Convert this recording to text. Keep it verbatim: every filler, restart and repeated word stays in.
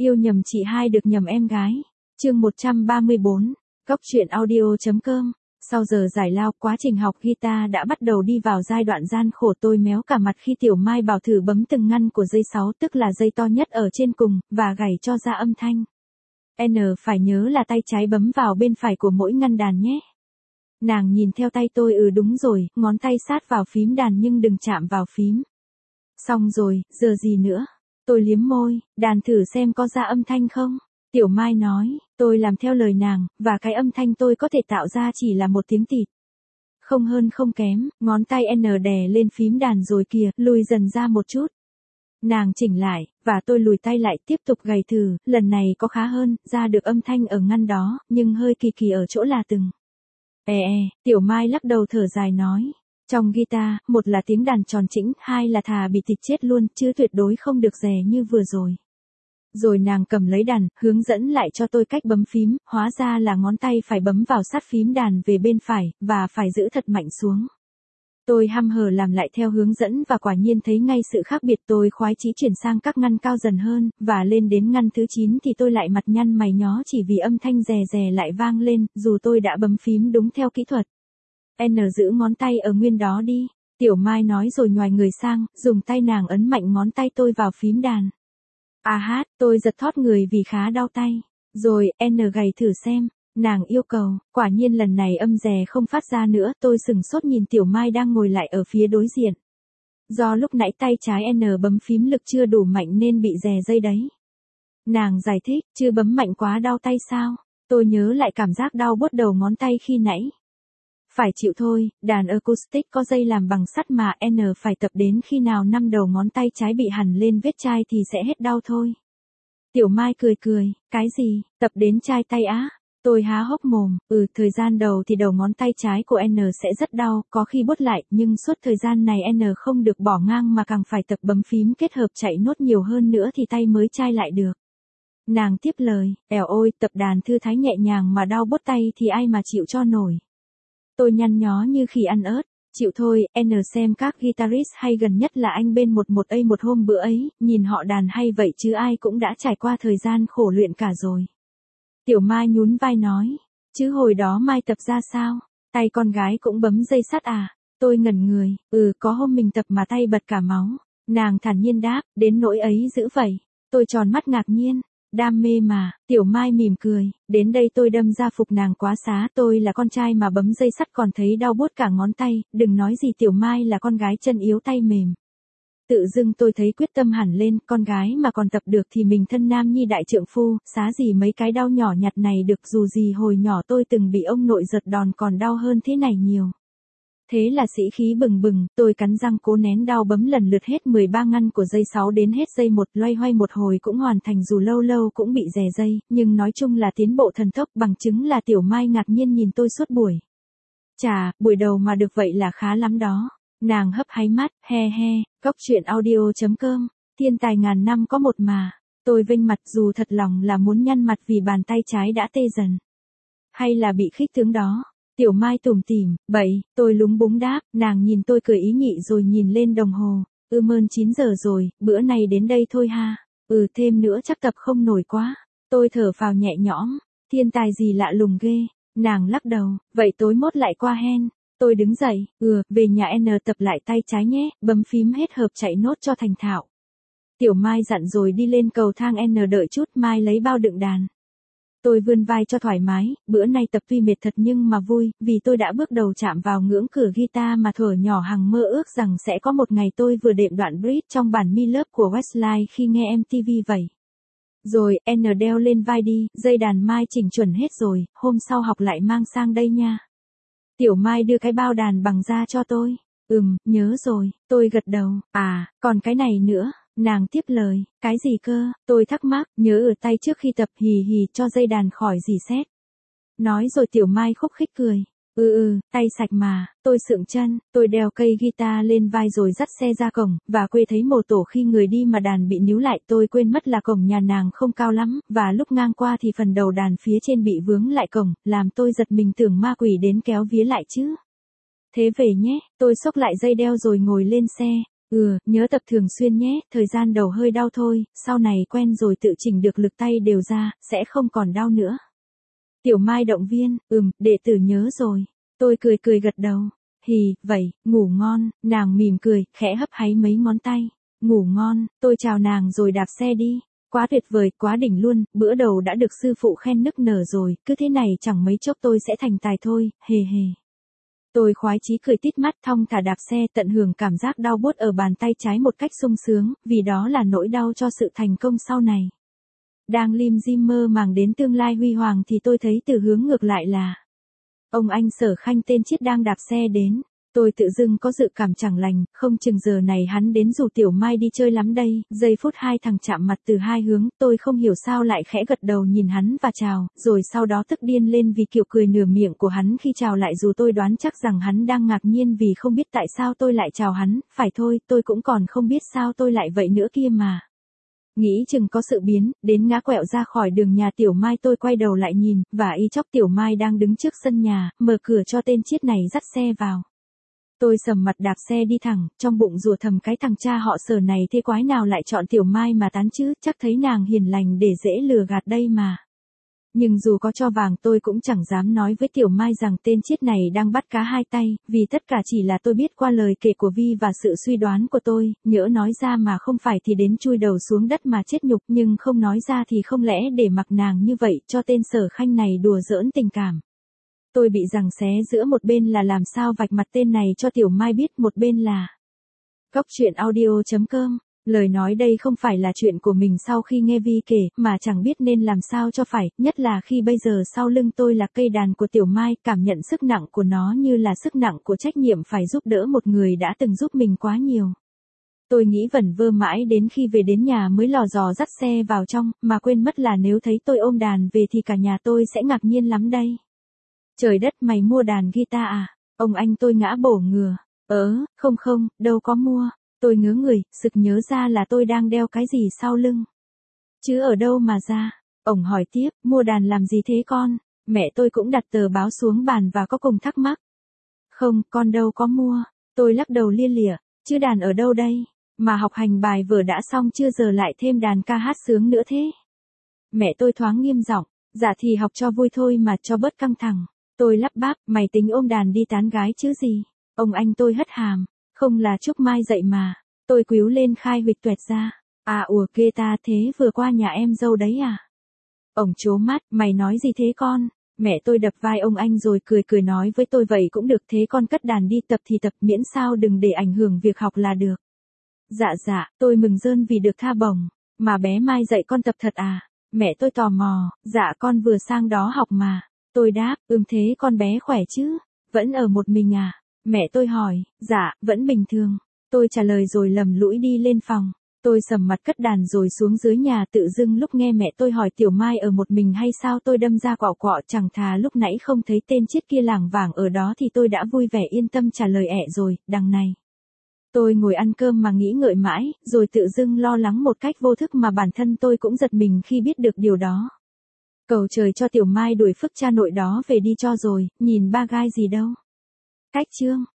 Yêu nhầm chị hai được nhầm em gái. Chương một trăm ba mươi bốn. Góc truyện audio.com. Sau giờ giải lao, quá trình học guitar đã bắt đầu đi vào giai đoạn gian khổ. Tôi méo cả mặt khi Tiểu Mai bảo thử bấm từng ngăn của dây sáu, tức là dây to nhất ở trên cùng, và gảy cho ra âm thanh. N phải nhớ là tay trái bấm vào bên phải của mỗi ngăn đàn nhé. Nàng nhìn theo tay tôi. Ừ đúng rồi, ngón tay sát vào phím đàn nhưng đừng chạm vào phím. Xong rồi, giờ gì nữa? Tôi liếm môi, đàn thử xem có ra âm thanh không? Tiểu Mai nói. Tôi làm theo lời nàng, và cái âm thanh tôi có thể tạo ra chỉ là một tiếng tịt. Không hơn không kém, ngón tay N đè lên phím đàn rồi kìa, lùi dần ra một chút. Nàng chỉnh lại, và tôi lùi tay lại tiếp tục gảy thử, lần này có khá hơn, ra được âm thanh ở ngăn đó, nhưng hơi kỳ kỳ ở chỗ là từng. Ê e, Tiểu Mai lắc đầu thở dài nói. Trong guitar, một là tiếng đàn tròn chỉnh, hai là thà bị tịt chết luôn, chứ tuyệt đối không được rè như vừa rồi. Rồi nàng cầm lấy đàn, hướng dẫn lại cho tôi cách bấm phím, hóa ra là ngón tay phải bấm vào sát phím đàn về bên phải, và phải giữ thật mạnh xuống. Tôi hăm hở làm lại theo hướng dẫn và quả nhiên thấy ngay sự khác biệt. Tôi khoái chí chuyển sang các ngăn cao dần hơn, và lên đến ngăn thứ chín thì tôi lại mặt nhăn mày nhó chỉ vì âm thanh rè rè lại vang lên, dù tôi đã bấm phím đúng theo kỹ thuật. N giữ ngón tay ở nguyên đó đi, Tiểu Mai nói rồi nhoài người sang, dùng tay nàng ấn mạnh ngón tay tôi vào phím đàn. À hát, tôi giật thót người vì khá đau tay. Rồi, N gảy thử xem, nàng yêu cầu, quả nhiên lần này âm rè không phát ra nữa. Tôi sừng sốt nhìn Tiểu Mai đang ngồi lại ở phía đối diện. Do lúc nãy tay trái N bấm phím lực chưa đủ mạnh nên bị rè dây đấy. Nàng giải thích, chưa bấm mạnh quá đau tay sao? Tôi nhớ lại cảm giác đau buốt đầu ngón tay khi nãy. Phải chịu thôi, đàn acoustic có dây làm bằng sắt mà. N phải tập đến khi nào năm đầu ngón tay trái bị hằn lên vết chai thì sẽ hết đau thôi. Tiểu Mai cười cười, cái gì, tập đến chai tay á? Tôi há hốc mồm. Ừ, thời gian đầu thì đầu ngón tay trái của N sẽ rất đau, có khi bốt lại, nhưng suốt thời gian này N không được bỏ ngang mà càng phải tập bấm phím kết hợp chạy nốt nhiều hơn nữa thì tay mới chai lại được. Nàng tiếp lời, ẻo ôi, tập đàn thư thái nhẹ nhàng mà đau bốt tay thì ai mà chịu cho nổi. Tôi nhăn nhó như khi ăn ớt. Chịu thôi, N xem các guitarist hay gần nhất là anh bên một một A một hôm bữa ấy, nhìn họ đàn hay vậy chứ ai cũng đã trải qua thời gian khổ luyện cả rồi. Tiểu Mai nhún vai nói, chứ hồi đó Mai tập ra sao? Tay con gái cũng bấm dây sắt à? Tôi ngẩn người, ừ có hôm mình tập mà tay bật cả máu. Nàng thản nhiên đáp, đến nỗi ấy dữ vậy. Tôi tròn mắt ngạc nhiên. Đam mê mà, Tiểu Mai mỉm cười, đến đây tôi đâm ra phục nàng quá xá. Tôi là con trai mà bấm dây sắt còn thấy đau buốt cả ngón tay, đừng nói gì Tiểu Mai là con gái chân yếu tay mềm. Tự dưng tôi thấy quyết tâm hẳn lên, con gái mà còn tập được thì mình thân nam nhi đại trượng phu, xá gì mấy cái đau nhỏ nhặt này được. Dù gì hồi nhỏ tôi từng bị ông nội giật đòn còn đau hơn thế này nhiều. Thế là sĩ khí bừng bừng, tôi cắn răng cố nén đau bấm lần lượt hết mười ba ngăn của dây sáu đến hết dây một, loay hoay một hồi cũng hoàn thành dù lâu lâu cũng bị rè dây, nhưng nói chung là tiến bộ thần tốc. Bằng chứng là Tiểu Mai ngạc nhiên nhìn tôi suốt buổi. Chà, buổi đầu mà được vậy là khá lắm đó. Nàng hấp háy mắt, he he, góc truyện audio.com, thiên tài ngàn năm có một mà. Tôi vênh mặt dù thật lòng là muốn nhăn mặt vì bàn tay trái đã tê dần. Hay là bị khích tướng đó. Tiểu Mai tủm tỉm, bậy, tôi lúng búng đáp, nàng nhìn tôi cười ý nhị rồi nhìn lên đồng hồ. Ừ mơn chín giờ rồi, bữa này đến đây thôi ha. Ừ thêm nữa chắc tập không nổi quá. Tôi thở phào nhẹ nhõm, thiên tài gì lạ lùng ghê. Nàng lắc đầu, vậy tối mốt lại qua hen. Tôi đứng dậy, ừ, về nhà N tập lại tay trái nhé, bấm phím hết hợp chạy nốt cho thành thạo. Tiểu Mai dặn rồi đi lên cầu thang. N đợi chút, Mai lấy bao đựng đàn. Tôi vươn vai cho thoải mái, bữa nay tập tuy mệt thật nhưng mà vui, vì tôi đã bước đầu chạm vào ngưỡng cửa guitar mà thuở nhỏ hằng mơ ước rằng sẽ có một ngày tôi vừa đệm đoạn bridge trong bản Me Love của Westlife khi nghe em tê vê vậy. Rồi, N đeo lên vai đi, dây đàn Mai chỉnh chuẩn hết rồi, hôm sau học lại mang sang đây nha. Tiểu Mai đưa cái bao đàn bằng ra cho tôi. Ừm, nhớ rồi, tôi gật đầu. À, còn cái này nữa. Nàng tiếp lời, cái gì cơ? Tôi thắc mắc, nhớ ở tay trước khi tập, hì hì cho dây đàn khỏi rỉ sét. Nói rồi Tiểu Mai khúc khích cười. Ừ ừ, tay sạch mà. Tôi sượng chân, tôi đeo cây guitar lên vai rồi dắt xe ra cổng, và quê thấy mồ tổ khi người đi mà đàn bị níu lại. Tôi quên mất là cổng nhà nàng không cao lắm, và lúc ngang qua thì phần đầu đàn phía trên bị vướng lại cổng, làm tôi giật mình tưởng ma quỷ đến kéo vía lại chứ. Thế về nhé, tôi xốc lại dây đeo rồi ngồi lên xe. Ừ, nhớ tập thường xuyên nhé, thời gian đầu hơi đau thôi, sau này quen rồi tự chỉnh được lực tay đều ra, sẽ không còn đau nữa. Tiểu Mai động viên, ừm, đệ tử nhớ rồi. Tôi cười cười gật đầu. Hì, vậy, ngủ ngon, nàng mỉm cười, khẽ hấp háy mấy ngón tay. Ngủ ngon, tôi chào nàng rồi đạp xe đi. Quá tuyệt vời, quá đỉnh luôn, bữa đầu đã được sư phụ khen nức nở rồi, cứ thế này chẳng mấy chốc tôi sẽ thành tài thôi, hề hề. Tôi khoái chí cười tít mắt thong thả đạp xe tận hưởng cảm giác đau buốt ở bàn tay trái một cách sung sướng, vì đó là nỗi đau cho sự thành công sau này. Đang lim dim mơ màng đến tương lai huy hoàng thì tôi thấy từ hướng ngược lại là ông anh Sở Khanh tên Chiết đang đạp xe đến. Tôi tự dưng có dự cảm chẳng lành, không chừng giờ này hắn đến rủ Tiểu Mai đi chơi lắm đây. Giây phút hai thằng chạm mặt từ hai hướng, tôi không hiểu sao lại khẽ gật đầu nhìn hắn và chào, rồi sau đó tức điên lên vì kiểu cười nửa miệng của hắn khi chào lại, dù tôi đoán chắc rằng hắn đang ngạc nhiên vì không biết tại sao tôi lại chào hắn. Phải thôi, tôi cũng còn không biết sao tôi lại vậy nữa kia mà. Nghĩ chừng có sự biến, đến ngã quẹo ra khỏi đường nhà Tiểu Mai tôi quay đầu lại nhìn, và y chóc Tiểu Mai đang đứng trước sân nhà, mở cửa cho tên Chiết này dắt xe vào. Tôi sầm mặt đạp xe đi thẳng, trong bụng rủa thầm cái thằng cha họ Sở này thế quái nào lại chọn Tiểu Mai mà tán chứ, chắc thấy nàng hiền lành để dễ lừa gạt đây mà. Nhưng dù có cho vàng tôi cũng chẳng dám nói với Tiểu Mai rằng tên Chiết này đang bắt cá hai tay, vì tất cả chỉ là tôi biết qua lời kể của Vi và sự suy đoán của tôi, nhỡ nói ra mà không phải thì đến chui đầu xuống đất mà chết nhục, nhưng không nói ra thì không lẽ để mặc nàng như vậy cho tên Sở Khanh này đùa giỡn tình cảm. Tôi bị giằng xé giữa một bên là làm sao vạch mặt tên này cho Tiểu Mai biết, một bên là Cóc truyện audio chấm com. Lời nói đây không phải là chuyện của mình sau khi nghe Vi kể, mà chẳng biết nên làm sao cho phải, nhất là khi bây giờ sau lưng tôi là cây đàn của Tiểu Mai, cảm nhận sức nặng của nó như là sức nặng của trách nhiệm phải giúp đỡ một người đã từng giúp mình quá nhiều. Tôi nghĩ vẩn vơ mãi đến khi về đến nhà mới lò dò dắt xe vào trong, mà quên mất là nếu thấy tôi ôm đàn về thì cả nhà tôi sẽ ngạc nhiên lắm đây. Trời đất, mày mua đàn guitar à? Ông anh tôi ngã bổ ngửa. Ớ, không không, đâu có mua. Tôi ngớ người, sực nhớ ra là tôi đang đeo cái gì sau lưng. Chứ ở đâu mà ra? Ông hỏi tiếp, mua đàn làm gì thế con? Mẹ tôi cũng đặt tờ báo xuống bàn và có cùng thắc mắc. Không, con đâu có mua. Tôi lắc đầu lia lịa, chứ đàn ở đâu đây? Mà học hành bài vở đã xong chưa giờ lại thêm đàn ca hát sướng nữa thế? Mẹ tôi thoáng nghiêm giọng, dạ thì học cho vui thôi mà cho bớt căng thẳng. Tôi lắp bắp, mày tính ôm đàn đi tán gái chứ gì? Ông anh tôi hất hàm, không là Trúc Mai dậy mà. Tôi quíu lên khai huỵch tuẹt ra. À ủa kê ta thế vừa qua nhà em dâu đấy à? Ông trố mắt, mày nói gì thế con? Mẹ tôi đập vai ông anh rồi cười cười nói với tôi vậy cũng được, thế con cất đàn đi, tập thì tập miễn sao đừng để ảnh hưởng việc học là được. Dạ dạ, tôi mừng rơn vì được tha bổng. Mà bé Mai dạy con tập thật à? Mẹ tôi tò mò, dạ con vừa sang đó học mà. Tôi đáp, ừm thế con bé khỏe chứ? Vẫn ở một mình à? Mẹ tôi hỏi, dạ, vẫn bình thường. Tôi trả lời rồi lầm lũi đi lên phòng. Tôi sầm mặt cất đàn rồi xuống dưới nhà, tự dưng lúc nghe mẹ tôi hỏi Tiểu Mai ở một mình hay sao tôi đâm ra quạo quọ, chẳng thà lúc nãy không thấy tên Chiết kia lảng vảng ở đó thì tôi đã vui vẻ yên tâm trả lời ẹ rồi, đằng này. Tôi ngồi ăn cơm mà nghĩ ngợi mãi, rồi tự dưng lo lắng một cách vô thức mà bản thân tôi cũng giật mình khi biết được điều đó. Cầu trời cho Tiểu Mai đuổi phức cha nội đó về đi cho rồi, nhìn ba gai gì đâu. Cách chương.